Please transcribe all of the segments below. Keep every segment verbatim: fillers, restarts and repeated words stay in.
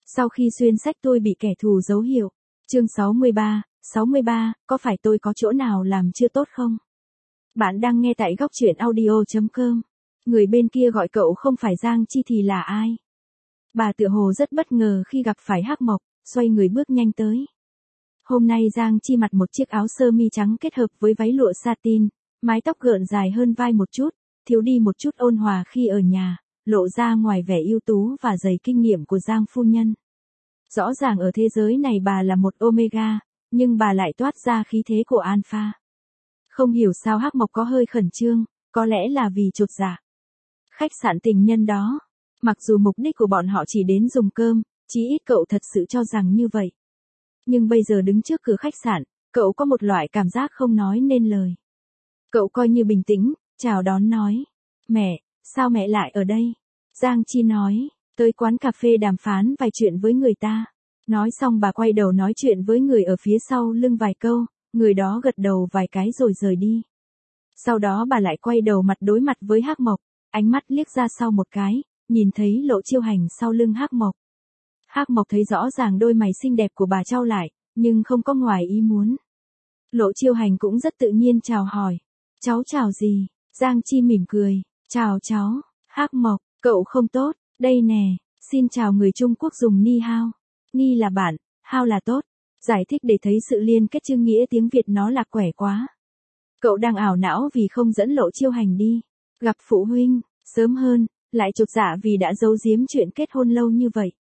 Sau khi xuyên sách tôi bị kẻ thù dấu hiệu. Chương sáu mươi ba, sáu mươi ba, có phải tôi có chỗ nào làm chưa tốt không? Bạn đang nghe tại góc truyện audio chấm com. Người bên kia gọi cậu không phải Giang Chi thì là ai? Bà tựa hồ rất bất ngờ khi gặp phải Hắc Mộc, xoay người bước nhanh tới. Hôm nay Giang Chi mặc một chiếc áo sơ mi trắng kết hợp với váy lụa satin, mái tóc gợn dài hơn vai một chút, thiếu đi một chút ôn hòa khi ở nhà, lộ ra ngoài vẻ ưu tú và dày kinh nghiệm của Giang phu nhân. Rõ ràng ở thế giới này bà là một Omega, nhưng bà lại toát ra khí thế của Alpha. Không hiểu sao Hắc Mộc có hơi khẩn trương, có lẽ là vì chột dạ. Khách sạn tình nhân đó, mặc dù mục đích của bọn họ chỉ đến dùng cơm, chí ít cậu thật sự cho rằng như vậy. Nhưng bây giờ đứng trước cửa khách sạn, cậu có một loại cảm giác không nói nên lời. Cậu coi như bình tĩnh, chào đón nói. Mẹ, sao mẹ lại ở đây? Giang Chi nói, tới quán cà phê đàm phán vài chuyện với người ta. Nói xong bà quay đầu nói chuyện với người ở phía sau lưng vài câu, người đó gật đầu vài cái rồi rời đi. Sau đó bà lại quay đầu mặt đối mặt với Hắc Mộc, ánh mắt liếc ra sau một cái, nhìn thấy Lộ Chiêu Hành sau lưng Hắc Mộc. Hắc Mộc thấy rõ ràng đôi mày xinh đẹp của bà chau lại, nhưng không có ngoài ý muốn. Lộ Chiêu Hành cũng rất tự nhiên chào hỏi. Cháu chào gì? Giang Chi mỉm cười. Chào cháu. Hắc Mộc, cậu không tốt, đây nè, xin chào người Trung Quốc dùng ni hao. Ni là bạn, hao là tốt. Giải thích để thấy sự liên kết chữ nghĩa tiếng Việt nó lạc quẻ quá. Cậu đang ảo não vì không dẫn Lộ Chiêu Hành đi. Gặp phụ huynh, sớm hơn, lại chột dạ vì đã giấu giếm chuyện kết hôn lâu như vậy.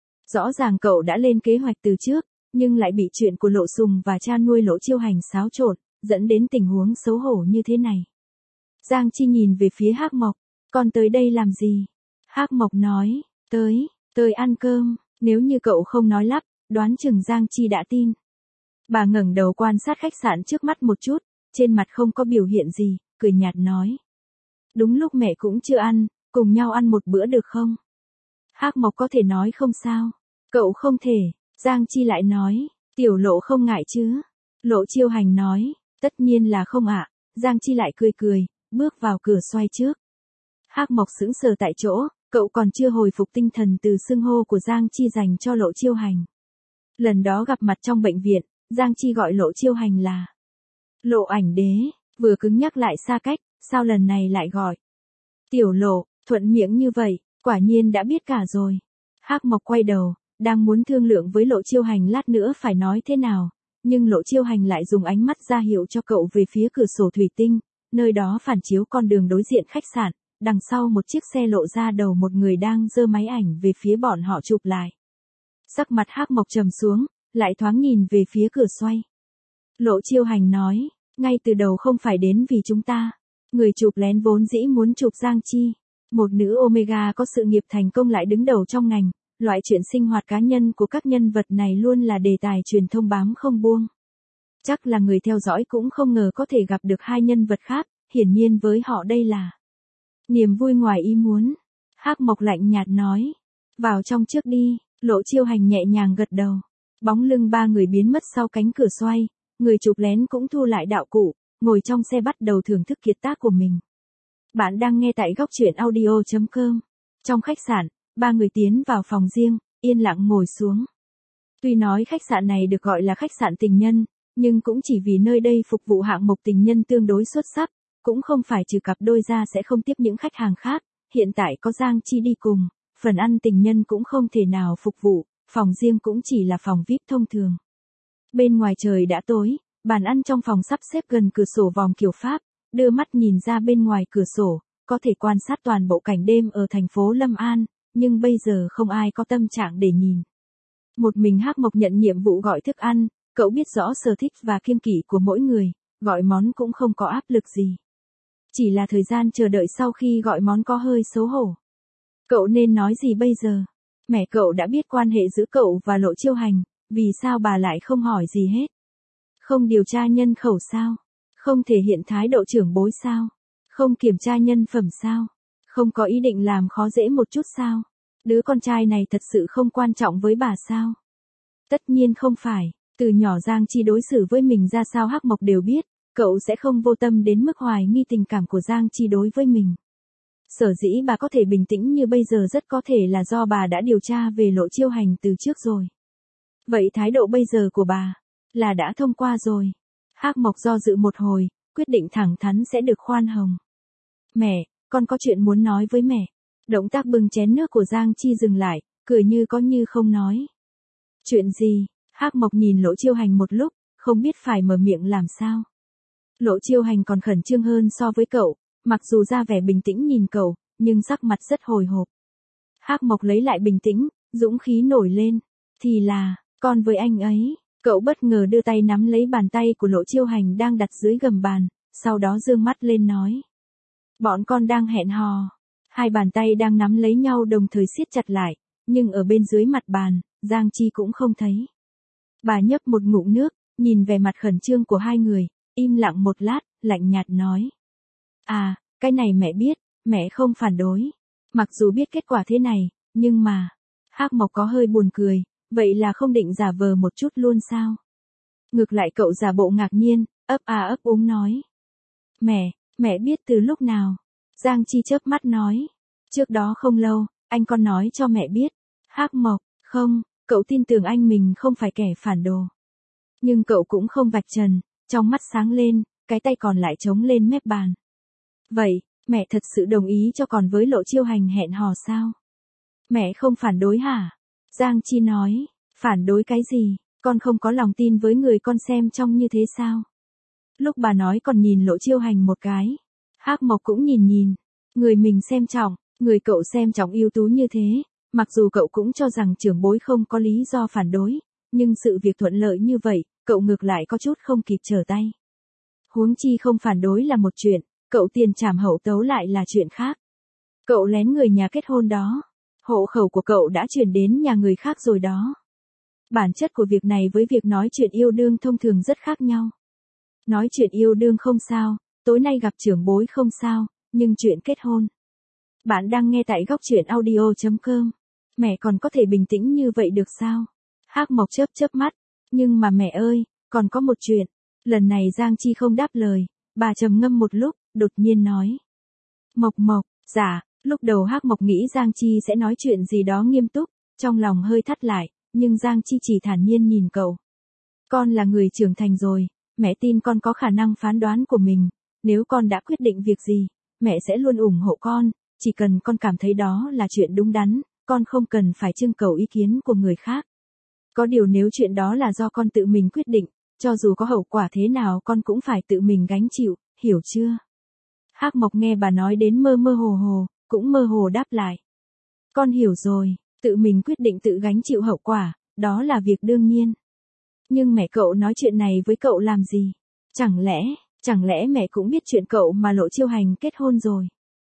Rõ ràng cậu đã lên kế hoạch từ trước, nhưng lại bị chuyện của Lộ Sùng và cha nuôi Lộ Chiêu Hành xáo trộn, dẫn đến tình huống xấu hổ như thế này. Giang Chi nhìn về phía Hắc Mộc, con tới đây làm gì? Hắc Mộc nói, tới, tới ăn cơm, nếu như cậu không nói lắp, đoán chừng Giang Chi đã tin. Bà ngẩng đầu quan sát khách sạn trước mắt một chút, trên mặt không có biểu hiện gì, cười nhạt nói. Đúng lúc mẹ cũng chưa ăn, cùng nhau ăn một bữa được không? Hắc Mộc có thể nói không sao? Cậu không thể, Giang Chi lại nói, tiểu Lộ không ngại chứ? Lộ Chiêu Hành nói, tất nhiên là không ạ. Giang Chi lại cười cười, bước vào cửa xoay trước. Hắc Mộc sững sờ tại chỗ, cậu còn chưa hồi phục tinh thần từ xưng hô của Giang Chi dành cho Lộ Chiêu Hành. Lần đó gặp mặt trong bệnh viện, Giang Chi gọi Lộ Chiêu Hành là Lộ Ảnh Đế, vừa cứng nhắc lại xa cách, sao lần này lại gọi tiểu Lộ, thuận miệng như vậy, quả nhiên đã biết cả rồi. Hắc Mộc quay đầu, đang muốn thương lượng với Lộ Chiêu Hành lát nữa phải nói thế nào, nhưng Lộ Chiêu Hành lại dùng ánh mắt ra hiệu cho cậu về phía cửa sổ thủy tinh, nơi đó phản chiếu con đường đối diện khách sạn, đằng sau một chiếc xe lộ ra đầu một người đang giơ máy ảnh về phía bọn họ chụp lại. Sắc mặt Hắc Mộc trầm xuống, lại thoáng nhìn về phía cửa xoay. Lộ Chiêu Hành nói, ngay từ đầu không phải đến vì chúng ta. Người chụp lén vốn dĩ muốn chụp Giang Chi. Một nữ Omega có sự nghiệp thành công lại đứng đầu trong ngành, loại chuyện sinh hoạt cá nhân của các nhân vật này luôn là đề tài truyền thông bám không buông. Chắc là người theo dõi cũng không ngờ có thể gặp được hai nhân vật khác, hiển nhiên với họ đây là niềm vui ngoài ý muốn. Hắc Mộc lạnh nhạt nói, vào trong trước đi. Lộ Chiêu Hành nhẹ nhàng gật đầu. Bóng lưng ba người biến mất sau cánh cửa xoay, người chụp lén cũng thu lại đạo cụ, ngồi trong xe bắt đầu thưởng thức kiệt tác của mình. Bạn đang nghe tại góc truyện audio chấm com. Trong khách sạn, ba người tiến vào phòng riêng, yên lặng ngồi xuống. Tuy nói khách sạn này được gọi là khách sạn tình nhân, nhưng cũng chỉ vì nơi đây phục vụ hạng mục tình nhân tương đối xuất sắc, cũng không phải trừ cặp đôi ra sẽ không tiếp những khách hàng khác, hiện tại có Giang Chi đi cùng, phần ăn tình nhân cũng không thể nào phục vụ, phòng riêng cũng chỉ là phòng vi ai pi thông thường. Bên ngoài trời đã tối, bàn ăn trong phòng sắp xếp gần cửa sổ vòm kiểu Pháp, đưa mắt nhìn ra bên ngoài cửa sổ, có thể quan sát toàn bộ cảnh đêm ở thành phố Lâm An, nhưng bây giờ không ai có tâm trạng để nhìn. Một mình Hắc Mộc nhận nhiệm vụ gọi thức ăn, cậu biết rõ sở thích và kiêng kỵ của mỗi người, gọi món cũng không có áp lực gì. Chỉ là thời gian chờ đợi sau khi gọi món có hơi xấu hổ. Cậu nên nói gì bây giờ? Mẹ cậu đã biết quan hệ giữa cậu và Lộ Chiêu Hành, vì sao bà lại không hỏi gì hết? Không điều tra nhân khẩu sao? Không thể hiện thái độ trưởng bối sao? Không kiểm tra nhân phẩm sao? Không có ý định làm khó dễ một chút sao? Đứa con trai này thật sự không quan trọng với bà sao? Tất nhiên không phải, từ nhỏ Giang Chi đối xử với mình ra sao Hắc Mộc đều biết, cậu sẽ không vô tâm đến mức hoài nghi tình cảm của Giang Chi đối với mình. Sở dĩ bà có thể bình tĩnh như bây giờ rất có thể là do bà đã điều tra về Lộ Chiêu Hành từ trước rồi. Vậy thái độ bây giờ của bà là đã thông qua rồi. Hắc Mộc do dự một hồi, quyết định thẳng thắn sẽ được khoan hồng. Mẹ, con có chuyện muốn nói với mẹ. Động tác bưng chén nước của Giang Chi dừng lại, cười như có như không nói. Chuyện gì? Hắc Mộc nhìn Lộ Chiêu Hành một lúc, không biết phải mở miệng làm sao. Lộ Chiêu Hành còn khẩn trương hơn so với cậu, mặc dù ra vẻ bình tĩnh nhìn cậu, nhưng sắc mặt rất hồi hộp. Hắc Mộc lấy lại bình tĩnh, dũng khí nổi lên. Thì là, con với anh ấy. Cậu bất ngờ đưa tay nắm lấy bàn tay của Lộ Chiêu Hành đang đặt dưới gầm bàn, sau đó dương mắt lên nói. Bọn con đang hẹn hò. Hai bàn tay đang nắm lấy nhau đồng thời siết chặt lại, nhưng ở bên dưới mặt bàn, Giang Chi cũng không thấy. Bà nhấp một ngụm nước, nhìn về mặt khẩn trương của hai người, im lặng một lát, lạnh nhạt nói. À, cái này mẹ biết, mẹ không phản đối. Mặc dù biết kết quả thế này, nhưng mà... Hắc Mộc có hơi buồn cười, vậy là không định giả vờ một chút luôn sao? Ngược lại cậu giả bộ ngạc nhiên, ấp à ấp úng nói. Mẹ, mẹ biết từ lúc nào? Giang Chi chớp mắt nói. Trước đó không lâu, anh con nói cho mẹ biết. Hắc Mộc, không, cậu tin tưởng anh mình không phải kẻ phản đồ. Nhưng cậu cũng không vạch trần, trong mắt sáng lên, cái tay còn lại chống lên mép bàn. Vậy, mẹ thật sự đồng ý cho con với Lộ Chiêu Hành hẹn hò sao? Mẹ không phản đối hả? Giang Chi nói, phản đối cái gì, con không có lòng tin với người con xem trông như thế sao? Lúc bà nói còn nhìn Lộ Chiêu Hành một cái. Hắc Mộc cũng nhìn nhìn, người mình xem trọng, người cậu xem trọng ưu tú như thế, mặc dù cậu cũng cho rằng trưởng bối không có lý do phản đối, nhưng sự việc thuận lợi như vậy, cậu ngược lại có chút không kịp trở tay. Huống chi không phản đối là một chuyện, cậu tiền trảm hậu tấu lại là chuyện khác. Cậu lén người nhà kết hôn đó. Hộ khẩu của cậu đã chuyển đến nhà người khác rồi đó. Bản chất của việc này với việc nói chuyện yêu đương thông thường rất khác nhau. Nói chuyện yêu đương không sao, tối nay gặp trưởng bối không sao, nhưng chuyện kết hôn. Bạn đang nghe tại góc truyện audio chấm com. Mẹ còn có thể bình tĩnh như vậy được sao? Hắc Mộc chớp chớp mắt. Nhưng mà mẹ ơi, còn có một chuyện. Lần này Giang Chi không đáp lời, bà trầm ngâm một lúc, đột nhiên nói. Mộc Mộc, dạ. Lúc đầu Hắc Mộc nghĩ Giang Chi sẽ nói chuyện gì đó nghiêm túc, trong lòng hơi thắt lại, nhưng Giang Chi chỉ thản nhiên nhìn cậu. Con là người trưởng thành rồi, mẹ tin con có khả năng phán đoán của mình, nếu con đã quyết định việc gì, mẹ sẽ luôn ủng hộ con, chỉ cần con cảm thấy đó là chuyện đúng đắn, con không cần phải trưng cầu ý kiến của người khác. Có điều nếu chuyện đó là do con tự mình quyết định, cho dù có hậu quả thế nào con cũng phải tự mình gánh chịu, hiểu chưa? Hắc Mộc nghe bà nói đến mơ mơ hồ hồ, cũng mơ hồ đáp lại. Con hiểu rồi, tự mình quyết định tự gánh chịu hậu quả, đó là việc đương nhiên. Nhưng mẹ cậu nói chuyện này với cậu làm gì? Chẳng lẽ, chẳng lẽ mẹ cũng biết chuyện cậu mà Lộ Chiêu Hành kết hôn rồi?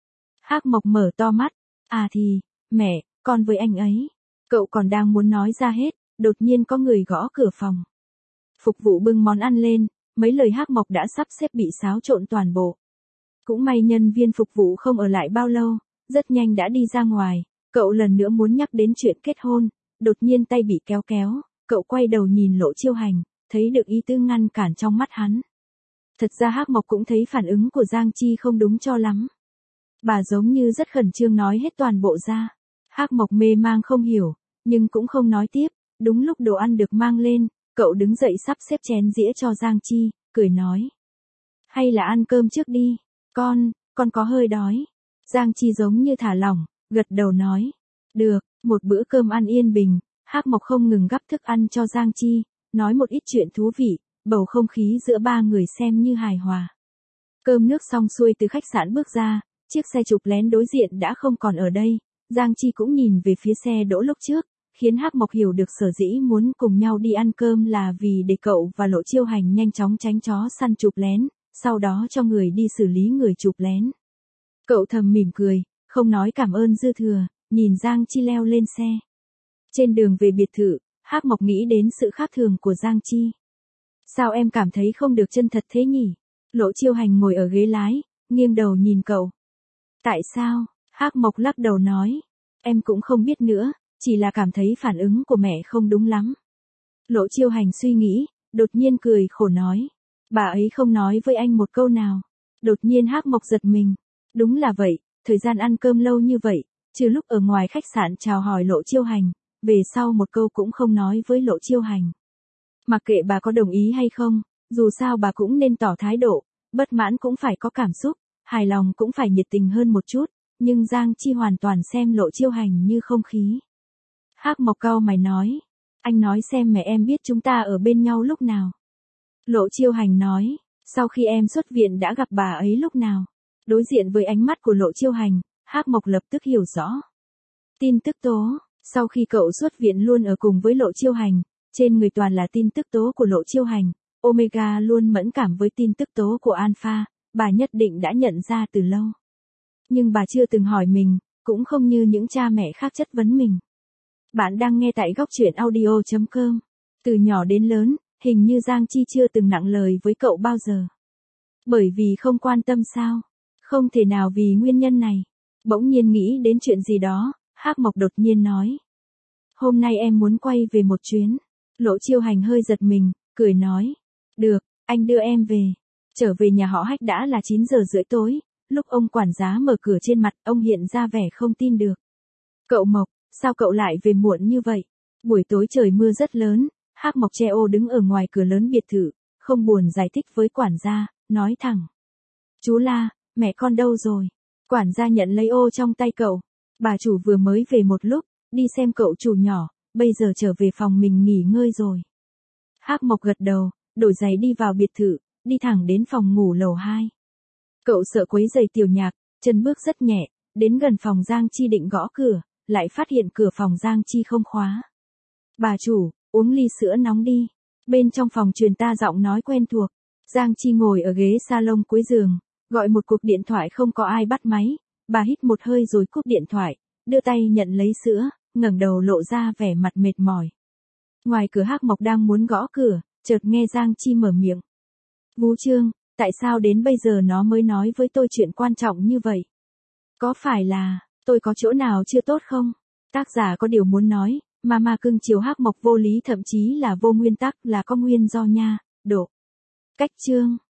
Hắc Mộc mở to mắt. À thì, mẹ, con với anh ấy. Cậu còn đang muốn nói ra hết, đột nhiên có người gõ cửa phòng. Phục vụ bưng món ăn lên, mấy lời Hắc Mộc đã sắp xếp bị xáo trộn toàn bộ. Cũng may nhân viên phục vụ không ở lại bao lâu, rất nhanh đã đi ra ngoài, cậu lần nữa muốn nhắc đến chuyện kết hôn, đột nhiên tay bị kéo kéo, cậu quay đầu nhìn Lộ Chiêu Hành, thấy được ý tứ ngăn cản trong mắt hắn. Thật ra Hắc Mộc cũng thấy phản ứng của Giang Chi không đúng cho lắm. Bà giống như rất khẩn trương nói hết toàn bộ ra. Hắc Mộc mê mang không hiểu, nhưng cũng không nói tiếp, đúng lúc đồ ăn được mang lên, cậu đứng dậy sắp xếp chén dĩa cho Giang Chi, cười nói. Hay là ăn cơm trước đi, con, con có hơi đói. Giang Chi giống như thả lỏng, gật đầu nói. Được, một bữa cơm ăn yên bình, Hắc Mộc không ngừng gắp thức ăn cho Giang Chi, nói một ít chuyện thú vị, bầu không khí giữa ba người xem như hài hòa. Cơm nước xong xuôi từ khách sạn bước ra, chiếc xe chụp lén đối diện đã không còn ở đây, Giang Chi cũng nhìn về phía xe đỗ lúc trước, khiến Hắc Mộc hiểu được sở dĩ muốn cùng nhau đi ăn cơm là vì để cậu và Lộ Chiêu Hành nhanh chóng tránh chó săn chụp lén, sau đó cho người đi xử lý người chụp lén. Cậu thầm mỉm cười, không nói cảm ơn dư thừa, nhìn Giang Chi leo lên xe. Trên đường về biệt thự, Hắc Mộc nghĩ đến sự khác thường của Giang Chi. Sao em cảm thấy không được chân thật thế nhỉ? Lộ Chiêu Hành ngồi ở ghế lái, nghiêng đầu nhìn cậu. Tại sao? Hắc Mộc lắc đầu nói. Em cũng không biết nữa, chỉ là cảm thấy phản ứng của mẹ không đúng lắm. Lộ Chiêu Hành suy nghĩ, đột nhiên cười khổ nói. Bà ấy không nói với anh một câu nào. Đột nhiên Hắc Mộc giật mình. Đúng là vậy, thời gian ăn cơm lâu như vậy, trừ lúc ở ngoài khách sạn chào hỏi Lộ Chiêu Hành, về sau một câu cũng không nói với Lộ Chiêu Hành. Mặc kệ bà có đồng ý hay không, dù sao bà cũng nên tỏ thái độ, bất mãn cũng phải có cảm xúc, hài lòng cũng phải nhiệt tình hơn một chút, nhưng Giang Chi hoàn toàn xem Lộ Chiêu Hành như không khí. Hắc Mộc cau mày nói, anh nói xem mẹ em biết chúng ta ở bên nhau lúc nào. Lộ Chiêu Hành nói, sau khi em xuất viện đã gặp bà ấy lúc nào. Đối diện với ánh mắt của Lộ Chiêu Hành, Hắc Mộc lập tức hiểu rõ. Tin tức tố, sau khi cậu xuất viện luôn ở cùng với Lộ Chiêu Hành, trên người toàn là tin tức tố của Lộ Chiêu Hành, Omega luôn mẫn cảm với tin tức tố của Alpha, bà nhất định đã nhận ra từ lâu. Nhưng bà chưa từng hỏi mình, cũng không như những cha mẹ khác chất vấn mình. Bạn đang nghe tại góc truyện audio chấm com. Từ nhỏ đến lớn, hình như Giang Chi chưa từng nặng lời với cậu bao giờ. Bởi vì không quan tâm sao? Không thể nào vì nguyên nhân này. Bỗng nhiên nghĩ đến chuyện gì đó, Hắc Mộc đột nhiên nói. Hôm nay em muốn quay về một chuyến. Lộ Chiêu Hành hơi giật mình, cười nói. Được, anh đưa em về. Trở về nhà họ Hách đã là chín giờ rưỡi tối, lúc ông quản gia mở cửa trên mặt ông hiện ra vẻ không tin được. Cậu Mộc, sao cậu lại về muộn như vậy? Buổi tối trời mưa rất lớn, Hắc Mộc che ô đứng ở ngoài cửa lớn biệt thự, không buồn giải thích với quản gia, nói thẳng. Chú La, mẹ con đâu rồi? Quản gia nhận lấy ô trong tay cậu. Bà chủ vừa mới về một lúc, đi xem cậu chủ nhỏ, bây giờ trở về phòng mình nghỉ ngơi rồi. Hắc Mộc gật đầu, đổi giày đi vào biệt thự, đi thẳng đến phòng ngủ lầu hai. Cậu sợ quấy rầy Tiểu Nhạc, chân bước rất nhẹ, đến gần phòng Giang Chi định gõ cửa, lại phát hiện cửa phòng Giang Chi không khóa. Bà chủ, uống ly sữa nóng đi. Bên trong phòng truyền ta giọng nói quen thuộc. Giang Chi ngồi ở ghế salon cuối giường, gọi một cuộc điện thoại không có ai bắt máy. Bà hít một hơi rồi cúp điện thoại, đưa tay nhận lấy sữa, ngẩng đầu lộ ra vẻ mặt mệt mỏi. Ngoài cửa Hắc Mộc đang muốn gõ cửa, chợt nghe Giang Chi mở miệng. Vũ Trương, tại sao đến bây giờ nó mới nói với tôi chuyện quan trọng như vậy? Có phải là, tôi có chỗ nào chưa tốt không? Tác giả có điều muốn nói, mà mà cưng chiều Hắc Mộc vô lý thậm chí là vô nguyên tắc là có nguyên do nha, độ. Cách chương.